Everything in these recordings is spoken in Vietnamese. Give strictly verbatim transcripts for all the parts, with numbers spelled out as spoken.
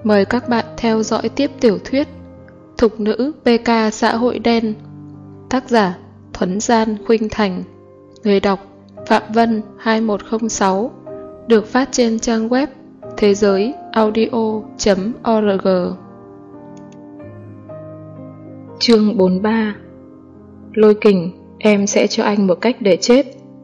Mời các bạn theo dõi tiếp tiểu thuyết Thục nữ pê ca xã hội đen. Tác giả Thuấn Gian Khuynh Thành. Người đọc Phạm Vân hai một không sáu. Được phát trên trang web thế giới audio chấm org. Chương bốn mươi ba. Lôi Kình, em sẽ cho anh một cách để chết.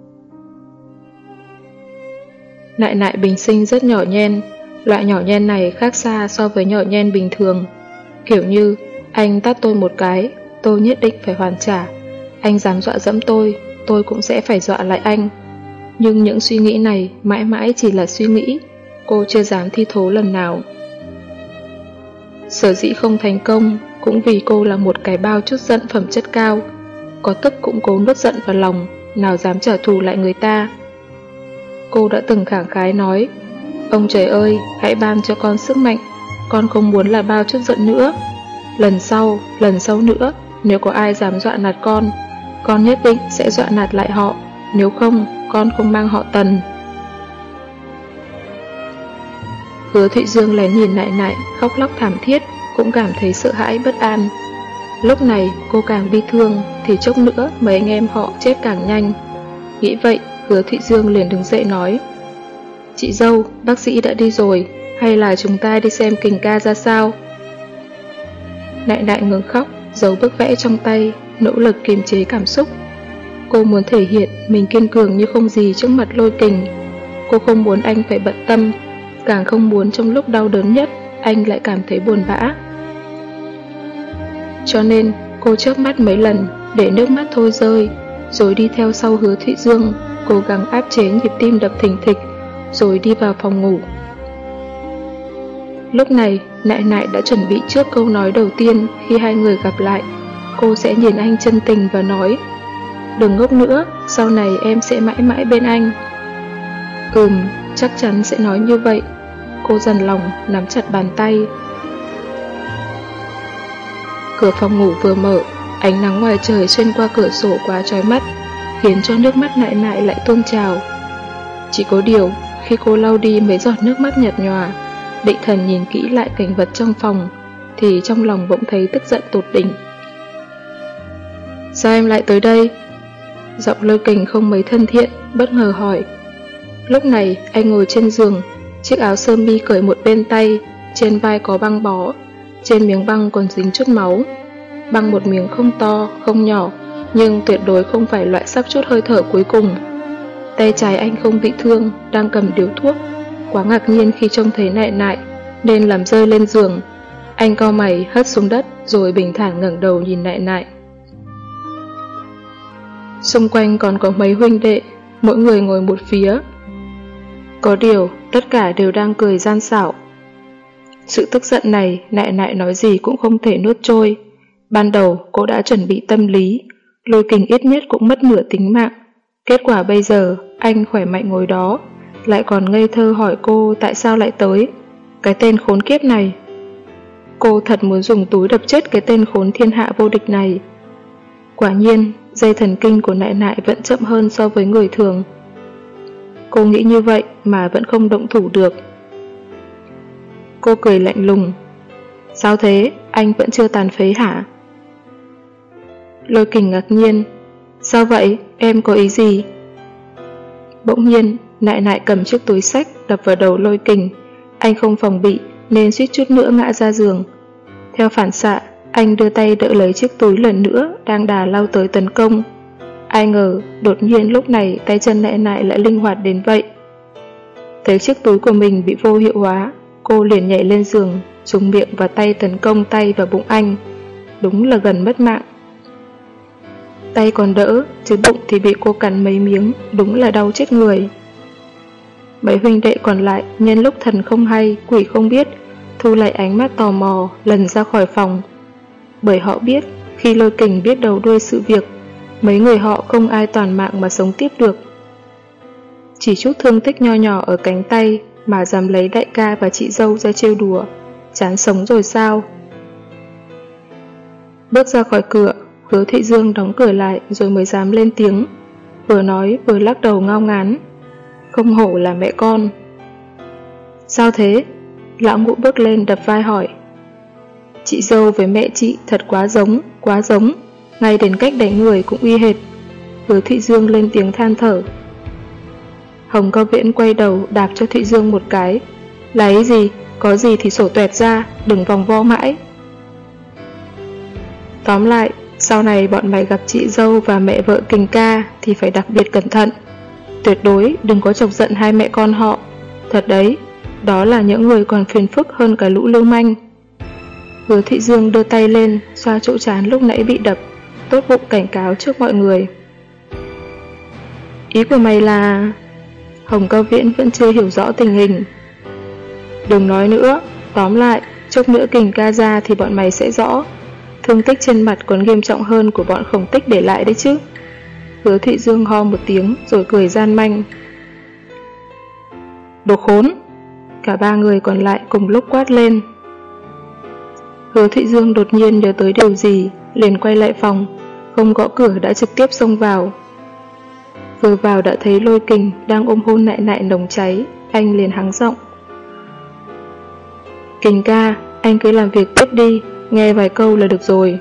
Nại nại bình sinh rất nhỏ nhen. Loại nhỏ nhen này khác xa so với nhỏ nhen bình thường. Kiểu như, anh tát tôi một cái, tôi nhất định phải hoàn trả. Anh dám dọa dẫm tôi, tôi cũng sẽ phải dọa lại anh. Nhưng những suy nghĩ này mãi mãi chỉ là suy nghĩ, cô chưa dám thi thố lần nào. Sở dĩ không thành công cũng vì cô là một cái bao chút giận phẩm chất cao. Có tức cũng cố nuốt giận vào lòng, nào dám trả thù lại người ta. Cô đã từng khẳng khái nói: ông trời ơi, hãy ban cho con sức mạnh, con không muốn là bao chút giận nữa. Lần sau, lần sau nữa, nếu có ai dám dọa nạt con, con nhất định sẽ dọa nạt lại họ, nếu không, con không mang họ Tần. Hứa Thụy Dương lén nhìn nại nại, khóc lóc thảm thiết, cũng cảm thấy sợ hãi bất an. Lúc này cô càng bi thương, thì chốc nữa mấy anh em họ chết càng nhanh. Nghĩ vậy, Hứa Thụy Dương liền đứng dậy nói: chị dâu, bác sĩ đã đi rồi, hay là chúng ta đi xem kình ca ra sao? Nại nại ngừng khóc, giấu bức vẽ trong tay, nỗ lực kiềm chế cảm xúc. Cô muốn thể hiện mình kiên cường như không gì trước mặt Lôi Kình. Cô không muốn anh phải bận tâm, càng không muốn trong lúc đau đớn nhất anh lại cảm thấy buồn bã. Cho nên cô chớp mắt mấy lần để nước mắt thôi rơi, rồi đi theo sau Hứa Thụy Dương, cố gắng áp chế nhịp tim đập thình thịch, rồi đi vào phòng ngủ. Lúc này nại nại đã chuẩn bị trước câu nói đầu tiên khi hai người gặp lại. Cô sẽ nhìn anh chân tình và nói: đừng ngốc nữa, sau này em sẽ mãi mãi bên anh. Ừm, chắc chắn sẽ nói như vậy. Cô dằn lòng nắm chặt bàn tay. Cửa phòng ngủ vừa mở, ánh nắng ngoài trời xuyên qua cửa sổ quá chói mắt, khiến cho nước mắt nại nại lại tuôn trào. Chỉ có điều, khi cô lau đi mấy giọt nước mắt nhạt nhòa, định thần nhìn kỹ lại cảnh vật trong phòng, thì trong lòng bỗng thấy tức giận tột đỉnh. Sao em lại tới đây? Giọng Lôi Kình không mấy thân thiện, bất ngờ hỏi. Lúc này anh ngồi trên giường, chiếc áo sơ mi cởi một bên tay, trên vai có băng bó, trên miếng băng còn dính chút máu. Băng một miếng không to, không nhỏ, nhưng tuyệt đối không phải loại sắp chút hơi thở cuối cùng. Tay trái anh không bị thương, đang cầm điếu thuốc. Quá ngạc nhiên khi trông thấy nại nại, nên làm rơi lên giường. Anh cau mày hất xuống đất, rồi bình thản ngẩng đầu nhìn nại nại. Xung quanh còn có mấy huynh đệ, mỗi người ngồi một phía. Có điều, tất cả đều đang cười gian xảo. Sự tức giận này, nại nại nói gì cũng không thể nuốt trôi. Ban đầu cô đã chuẩn bị tâm lý, Lôi Kình ít nhất cũng mất nửa tính mạng. Kết quả bây giờ, anh khỏe mạnh ngồi đó, lại còn ngây thơ hỏi cô tại sao lại tới. Cái tên khốn kiếp này. Cô thật muốn dùng túi đập chết cái tên khốn thiên hạ vô địch này. Quả nhiên, dây thần kinh của nại nại vẫn chậm hơn so với người thường. Cô nghĩ như vậy mà vẫn không động thủ được. Cô cười lạnh lùng. Sao thế, anh vẫn chưa tàn phế hả? Lôi Kình ngạc nhiên. Sao vậy, em có ý gì? Bỗng nhiên, nại nại cầm chiếc túi xách đập vào đầu Lôi Kình. Anh không phòng bị nên suýt chút nữa ngã ra giường. Theo phản xạ, anh đưa tay đỡ lấy chiếc túi lần nữa đang đà lao tới tấn công. Ai ngờ, đột nhiên lúc này tay chân nại nại lại linh hoạt đến vậy. Thấy chiếc túi của mình bị vô hiệu hóa, cô liền nhảy lên giường, dùng miệng và tay tấn công tay và bụng anh. Đúng là gần mất mạng. Tay còn đỡ, chứ bụng thì bị cô cắn mấy miếng, đúng là đau chết người. Mấy huynh đệ còn lại nhân lúc thần không hay, quỷ không biết, thu lại ánh mắt tò mò, lần ra khỏi phòng. Bởi họ biết, khi Lôi Kình biết đầu đuôi sự việc, mấy người họ không ai toàn mạng mà sống tiếp được. Chỉ chút thương tích nho nhỏ ở cánh tay mà dám lấy đại ca và chị dâu ra trêu đùa, chán sống rồi sao? Bước ra khỏi cửa, Hứa Thụy Dương đóng cửa lại rồi mới dám lên tiếng, vừa nói vừa lắc đầu ngao ngán. Không hổ là mẹ con. Sao thế? Lão Ngũ bước lên đập vai hỏi: Chị dâu với mẹ chị thật quá giống, quá giống, ngay đến cách đánh người cũng uy hệt. Hứa Thụy Dương lên tiếng than thở. Hồng Cao Viễn quay đầu đạp cho Thụy Dương một cái. Là ý gì? Có gì thì sổ tuẹt ra, đừng vòng vo mãi. Tóm lại, sau này bọn mày gặp chị dâu và mẹ vợ Kình ca thì phải đặc biệt cẩn thận. Tuyệt đối đừng có chọc giận hai mẹ con họ. Thật đấy, đó là những người còn phiền phức hơn cả lũ lưu manh. Hứa Thụy Dương đưa tay lên, xoa chỗ trán lúc nãy bị đập, tốt bụng cảnh cáo trước mọi người. Ý của mày là... Hồng Cao Viễn vẫn chưa hiểu rõ tình hình. Đừng nói nữa, tóm lại, chốc nữa Kình ca ra thì bọn mày sẽ rõ. Thương tích trên mặt còn nghiêm trọng hơn của bọn Khổng Tích để lại đấy chứ. Hứa Thụy Dương ho một tiếng rồi cười gian manh. Đồ khốn! Cả ba người còn lại cùng lúc quát lên. Hứa Thụy Dương đột nhiên nhớ tới điều gì, liền quay lại phòng, không gõ cửa đã trực tiếp xông vào. Vừa vào đã thấy Lôi Kình đang ôm hôn Nại Nại nồng cháy, anh liền hắng giọng. Kình ca, anh cứ làm việc tiếp đi, nghe vài câu là được rồi.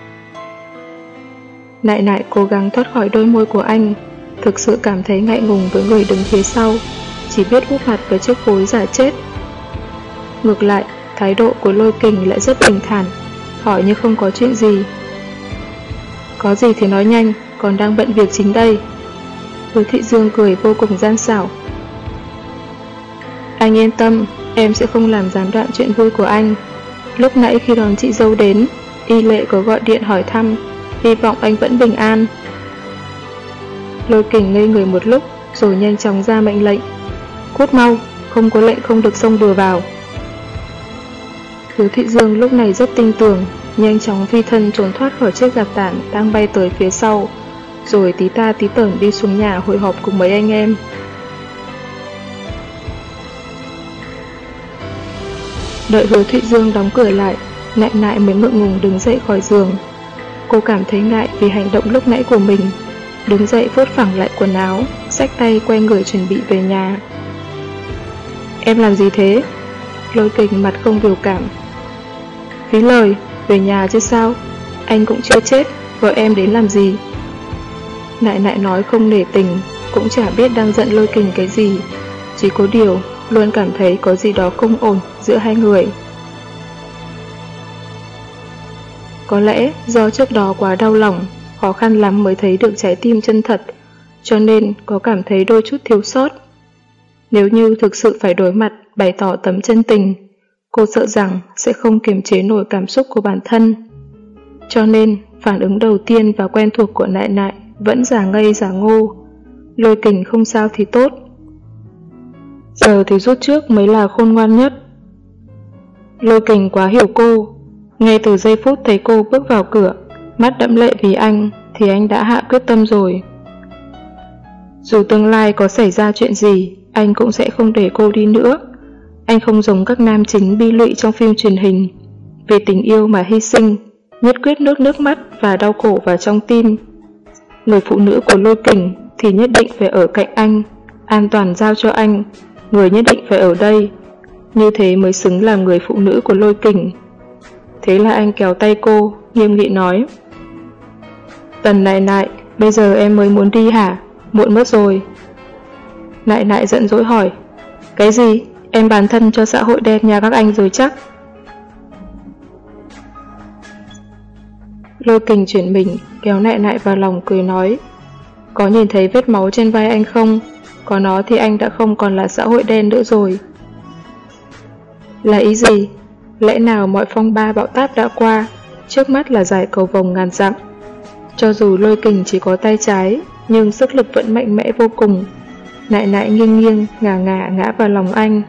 Nại Nại cố gắng thoát khỏi đôi môi của anh, thực sự cảm thấy ngại ngùng với người đứng phía sau, chỉ biết úp mặt vào chiếc gối giả chết. Ngược lại, thái độ của Lôi Kình lại rất bình thản, hỏi như không có chuyện gì. Có gì thì nói nhanh, còn đang bận việc chính đây. Hứa Thụy Dương cười vô cùng gian xảo. Anh yên tâm, em sẽ không làm gián đoạn chuyện vui của anh. Lúc nãy khi đón chị dâu đến, Y Lệ có gọi điện hỏi thăm, hy vọng anh vẫn bình an. Lôi Kình ngây người một lúc, rồi nhanh chóng ra mệnh lệnh. Cút mau, không có lệnh không được xông bừa vào. Hứa Thụy Dương lúc này rất tin tưởng, nhanh chóng phi thân trốn thoát khỏi chiếc gạt tản đang bay tới phía sau, rồi tí ta tí tởn đi xuống nhà hội họp cùng mấy anh em. Đợi Hứa Thụy Dương đóng cửa lại, Nại Nại mới ngượng ngùng đứng dậy khỏi giường. Cô cảm thấy ngại vì hành động lúc nãy của mình, đứng dậy phốt phẳng lại quần áo, xách tay quay người chuẩn bị về nhà. Em làm gì thế? Lôi Kình mặt không biểu cảm. Phí lời, về nhà chứ sao? Anh cũng chưa chết, vợ em đến làm gì? Nại Nại nói không nể tình, cũng chả biết đang giận Lôi Kình cái gì, chỉ có điều luôn cảm thấy có gì đó không ổn giữa hai người. Có lẽ do trước đó quá đau lòng, khó khăn lắm mới thấy được trái tim chân thật, cho nên có cảm thấy đôi chút thiếu sót. Nếu như thực sự phải đối mặt bày tỏ tấm chân tình, cô sợ rằng sẽ không kiềm chế nổi cảm xúc của bản thân. Cho nên phản ứng đầu tiên và quen thuộc của Nại Nại vẫn giả ngây giả ngô. Lôi Kình không sao thì tốt, giờ thì rút trước mới là khôn ngoan nhất. Lôi Kình quá hiểu cô, ngay từ giây phút thấy cô bước vào cửa, mắt đẫm lệ vì anh, thì anh đã hạ quyết tâm rồi. Dù tương lai có xảy ra chuyện gì, anh cũng sẽ không để cô đi nữa. Anh không giống các nam chính bi lụy trong phim truyền hình, vì tình yêu mà hy sinh, nhất quyết nuốt nước mắt và đau khổ vào trong tim. Người phụ nữ của Lôi Kình thì nhất định phải ở cạnh anh, an toàn giao cho anh, người nhất định phải ở đây. Như thế mới xứng làm người phụ nữ của Lôi Kình. Thế là anh kéo tay cô, nghiêm nghị nói. Tần Nại Nại, bây giờ em mới muốn đi hả? Muộn mất rồi. Nại Nại giận dỗi hỏi. Cái gì? Em bán thân cho xã hội đen nhà các anh rồi chắc? Lôi Kình chuyển mình, kéo Nại Nại vào lòng cười nói. Có nhìn thấy vết máu trên vai anh không? Có nó thì anh đã không còn là xã hội đen nữa rồi. Là ý gì? Lẽ nào mọi phong ba bão táp đã qua, trước mắt là dải cầu vồng ngàn dặm. Cho dù Lôi Kình chỉ có tay trái, nhưng sức lực vẫn mạnh mẽ vô cùng. Nại Nại nghiêng nghiêng, ngả ngả ngã vào lòng anh.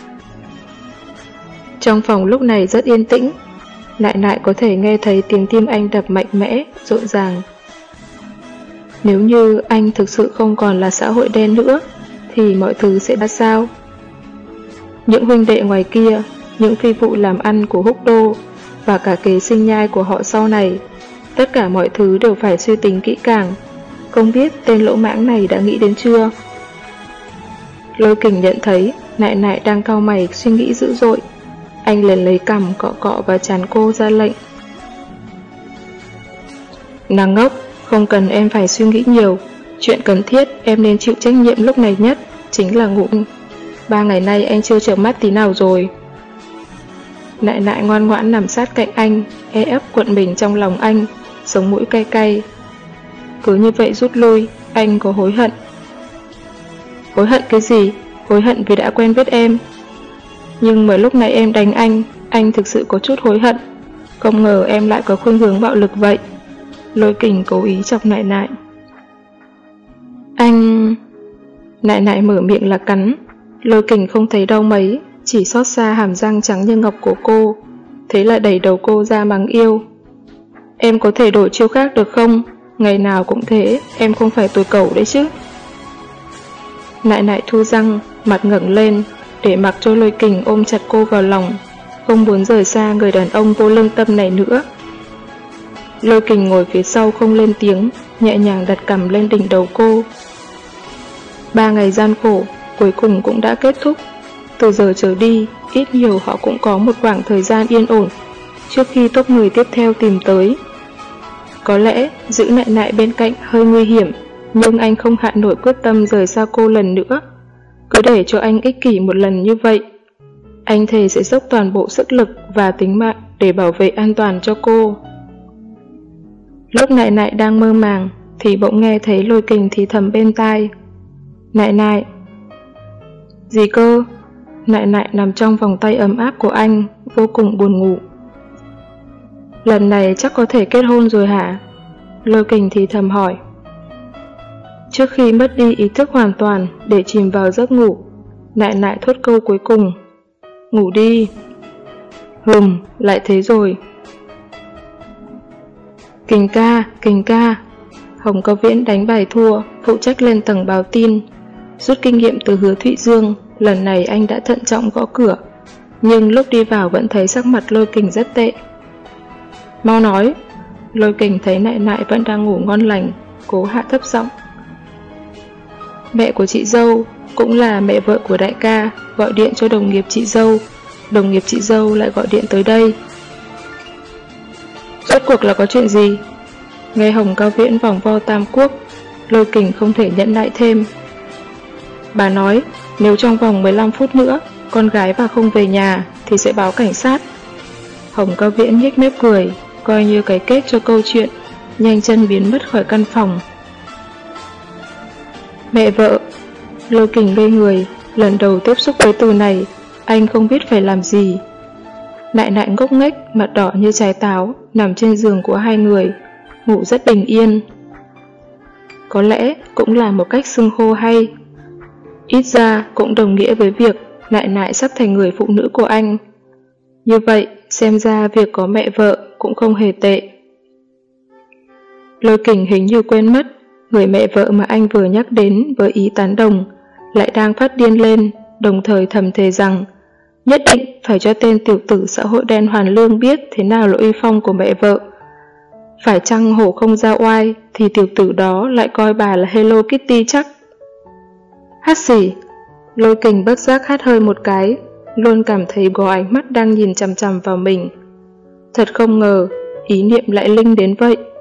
Trong phòng lúc này rất yên tĩnh, Nại Nại có thể nghe thấy tiếng tim anh đập mạnh mẽ, rộn ràng. Nếu như anh thực sự không còn là xã hội đen nữa, thì mọi thứ sẽ ra sao? Những huynh đệ ngoài kia, những phi vụ làm ăn của Húc Đô, và cả kế sinh nhai của họ sau này, tất cả mọi thứ đều phải suy tính kỹ càng. Không biết tên lỗ mãng này đã nghĩ đến chưa? Lôi Kình nhận thấy Nại Nại đang cau mày suy nghĩ dữ dội, Anh liền lấy cằm cọ cọ vào trán cô ra lệnh. Nàng ngốc, không cần em phải suy nghĩ nhiều. Chuyện cần thiết em nên chịu trách nhiệm lúc này nhất chính là ngủ. Ba ngày nay anh chưa chợp mắt tí nào rồi. Nại nại ngoan ngoãn nằm sát cạnh anh, e ấp cuộn mình trong lòng anh, sống mũi cay cay. Cứ như vậy rút lui, anh có hối hận? Hối hận cái gì? Hối hận vì đã quen biết em. Nhưng mà lúc này em đánh anh, anh thực sự có chút hối hận. Không ngờ em lại có khuynh hướng bạo lực vậy. Lôi Kình cố ý chọc Nại nại. Anh... Nại nại mở miệng là cắn. Lôi Kình không thấy đau mấy, chỉ xót xa hàm răng trắng như ngọc của cô. Thế là đẩy đầu cô ra mắng yêu. Em có thể đổi chiêu khác được không? Ngày nào cũng thế, em không phải tuổi cẩu đấy chứ. Nại nại thu răng, mặt ngẩng lên, để mặc cho Lôi Kình ôm chặt cô vào lòng, không muốn rời xa người đàn ông vô lương tâm này nữa. Lôi Kình ngồi phía sau không lên tiếng, nhẹ nhàng đặt cằm lên đỉnh đầu cô. Ba ngày gian khổ, cuối cùng cũng đã kết thúc. Từ giờ trở đi, ít nhiều họ cũng có một khoảng thời gian yên ổn, trước khi tốp người tiếp theo tìm tới. Có lẽ, giữ Nại nại bên cạnh hơi nguy hiểm, nhưng anh không hạ nổi quyết tâm rời xa cô lần nữa. Cứ để cho anh ích kỷ một lần như vậy. Anh thề sẽ dốc toàn bộ sức lực và tính mạng để bảo vệ an toàn cho cô. Lúc Nại nại đang mơ màng, thì bỗng nghe thấy Lôi Kình thì thầm bên tai. Nại nại. Gì cơ? Nại nại nằm trong vòng tay ấm áp của anh, vô cùng buồn ngủ. Lần này chắc có thể kết hôn rồi hả? Lôi Kình thì thầm hỏi. Trước khi mất đi ý thức hoàn toàn để chìm vào giấc ngủ, Nại nại thốt câu cuối cùng. Ngủ đi. Hừm, lại thế rồi. Kình ca, Kình ca. Hồng Cao Viễn đánh bài thua, phụ trách lên tầng báo tin. Rút kinh nghiệm từ Hứa Thụy Dương, lần này anh đã thận trọng gõ cửa, nhưng lúc đi vào vẫn thấy sắc mặt Lôi Kình rất tệ. Mau nói. Lôi Kình thấy Nại nại vẫn đang ngủ ngon lành, cố hạ thấp giọng. Mẹ của chị dâu, cũng là mẹ vợ của đại ca, gọi điện cho đồng nghiệp chị dâu. Đồng nghiệp chị dâu lại gọi điện tới đây. Rốt cuộc là có chuyện gì? Nghe Hồng Cao Viễn vòng vo tam quốc, Lôi Kình không thể nhẫn nại thêm. Bà nói, nếu trong vòng mười lăm phút nữa con gái bà không về nhà thì sẽ báo cảnh sát. Hồng Cao Viễn nhếch mép cười, coi như cái kết cho câu chuyện, nhanh chân biến mất khỏi căn phòng. Mẹ vợ. Lôi Kình ngây người, lần đầu tiếp xúc với từ này, anh không biết phải làm gì. Nại nại ngốc nghếch, mặt đỏ như trái táo, nằm trên giường của hai người, ngủ rất bình yên. Có lẽ cũng là một cách xưng hô hay. Ít ra cũng đồng nghĩa với việc Nại nại sắp thành người phụ nữ của anh. Như vậy, xem ra việc có mẹ vợ cũng không hề tệ. Lôi Kình hình như quên mất, người mẹ vợ mà anh vừa nhắc đến với ý tán đồng lại đang phát điên lên, đồng thời thầm thề rằng nhất định phải cho tên tiểu tử xã hội đen Hoàn Lương biết thế nào là uy phong của mẹ vợ. Phải chăng hổ không ra oai thì tiểu tử đó lại coi bà là Hello Kitty chắc. Hát xỉ. Lôi Kình bất giác hắt hơi một cái, luôn cảm thấy có ánh mắt đang nhìn chằm chằm vào mình. Thật không ngờ, ý niệm lại linh đến vậy.